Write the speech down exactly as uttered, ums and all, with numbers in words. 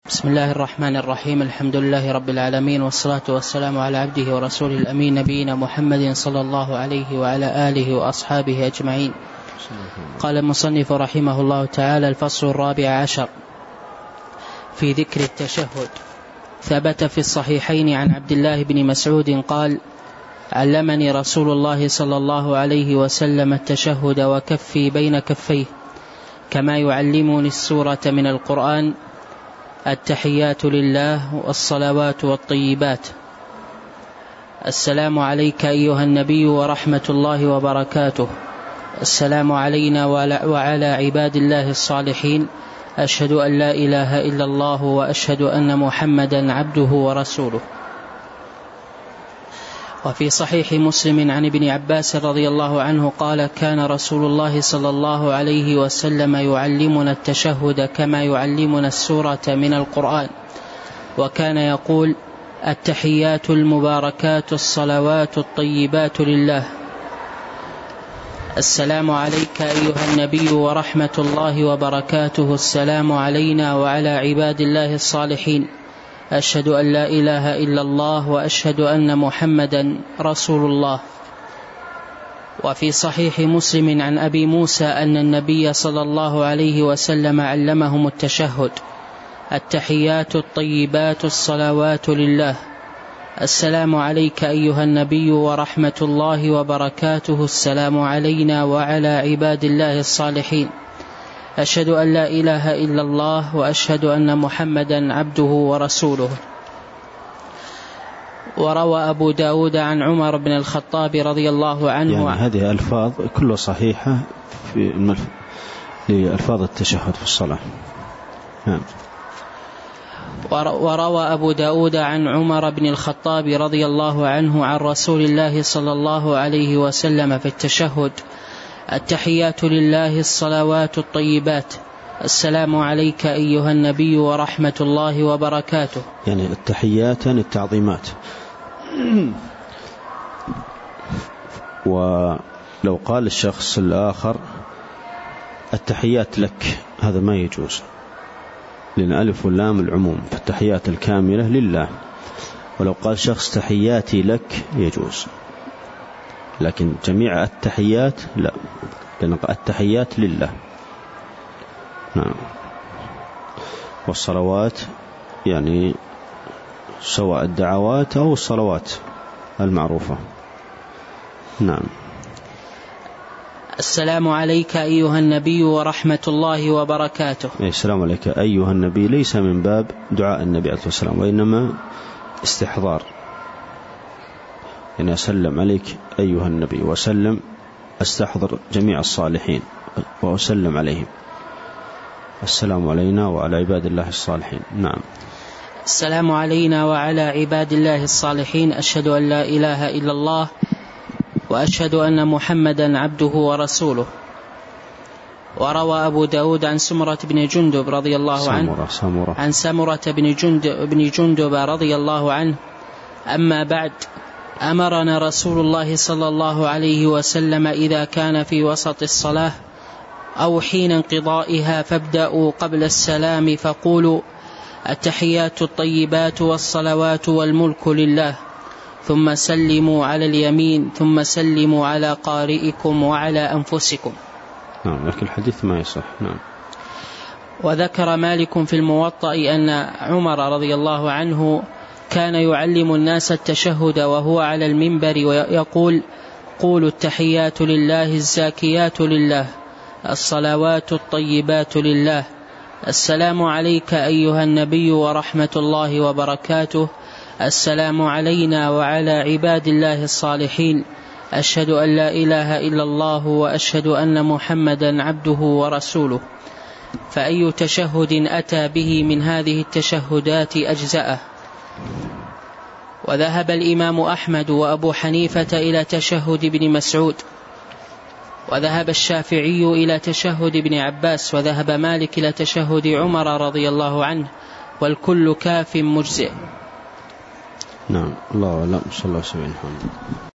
بسم الله الرحمن الرحيم. الحمد لله رب العالمين، والصلاة والسلام على عبده ورسوله الأمين نبينا محمد صلى الله عليه وعلى آله وأصحابه أجمعين. قال المصنف رحمه الله تعالى: الفصل الرابع عشر في ذكر التشهد. ثبت في الصحيحين عن عبد الله بن مسعود قال: علمني رسول الله صلى الله عليه وسلم التشهد وكفي بين كفيه كما يعلمني السورة من القرآن: التحيات لله والصلوات والطيبات. السلام عليك أيها النبي ورحمة الله وبركاته. السلام علينا وعلى عباد الله الصالحين. أشهد أن لا إله إلا الله وأشهد أن محمدا عبده ورسوله. وفي صحيح مسلم عن ابن عباس رضي الله عنه قال: كان رسول الله صلى الله عليه وسلم يعلمنا التشهد كما يعلمنا السورة من القرآن، وكان يقول: التحيات المباركات الصلوات الطيبات لله. السلام عليك أيها النبي ورحمة الله وبركاته. السلام علينا وعلى عباد الله الصالحين. أشهد أن لا إله إلا الله وأشهد أن محمدا رسول الله. وفي صحيح مسلم عن أبي موسى أن النبي صلى الله عليه وسلم علمهم التشهد: التحيات الطيبات الصلوات لله. السلام عليك أيها النبي ورحمة الله وبركاته. السلام علينا وعلى عباد الله الصالحين. أشهد أن لا إله إلا الله وأشهد أن محمدا عبده ورسوله. وروى أبو داود عن عمر بن الخطاب رضي الله عنه، يعني هذه ألفاظ كلها صحيحة في الملف... لألفاظ التشهد في الصلاة. نعم. وروى أبو داود عن عمر بن الخطاب رضي الله عنه عن رسول الله صلى الله عليه وسلم في التشهد: التحيات لله الصلوات الطيبات. السلام عليك أيها النبي ورحمة الله وبركاته. يعني التحيات التعظيمات. ولو قال الشخص الآخر التحيات لك، هذا ما يجوز، لأن ألف واللام العموم، فالتحيات الكاملة لله. ولو قال شخص تحياتي لك يجوز، لكن جميع التحيات لا، لأن التحيات لله. نعم. والصلوات يعني سواء الدعوات أو الصلوات المعروفة. نعم. السلام عليك أيها النبي ورحمة الله وبركاته. السلام عليك أيها النبي ليس من باب دعاء النبي عليه الصلاة والسلام، وإنما استحضار، يعني أسلم عليك أيها النبي وسلم، أستحضر جميع الصالحين وأسلم عليهم. السلام علينا وعلى عباد الله الصالحين. نعم. السلام علينا وعلى عباد الله الصالحين. أشهد أن لا إله إلا الله وأشهد أن محمدا عبده ورسوله. وروى أبو داود عن سمرة بن جندب رضي الله عنه سمرة سمرة. عن سمرة بن جندب, بن جندب رضي الله عنه: أما بعد، أمرنا رسول الله صلى الله عليه وسلم إذا كان في وسط الصلاة أو حين انقضائها فابدأوا قبل السلام فقولوا: التحيات الطيبات والصلوات والملك لله، ثم سلموا على اليمين، ثم سلموا على قارئكم وعلى أنفسكم. نعم، لكن الحديث ما يصح. نعم. وذكر مالك في الموطأ أن عمر رضي الله عنه كان يعلم الناس التشهد وهو على المنبر ويقول: قولوا التحيات لله الزاكيات لله، الصلوات الطيبات لله. السلام عليك أيها النبي ورحمة الله وبركاته. السلام علينا وعلى عباد الله الصالحين. أشهد أن لا إله إلا الله وأشهد أن محمدا عبده ورسوله. فأي تشهد أتى به من هذه التشهدات أجزأه. وذهب الإمام أحمد وأبو حنيفة إلى تشهد ابن مسعود، وذهب الشافعي إلى تشهد ابن عباس، وذهب مالك إلى تشهد عمر رضي الله عنه، والكل كاف مجزئ. نعم. الله أعلم. صلى الله عليه وسلم.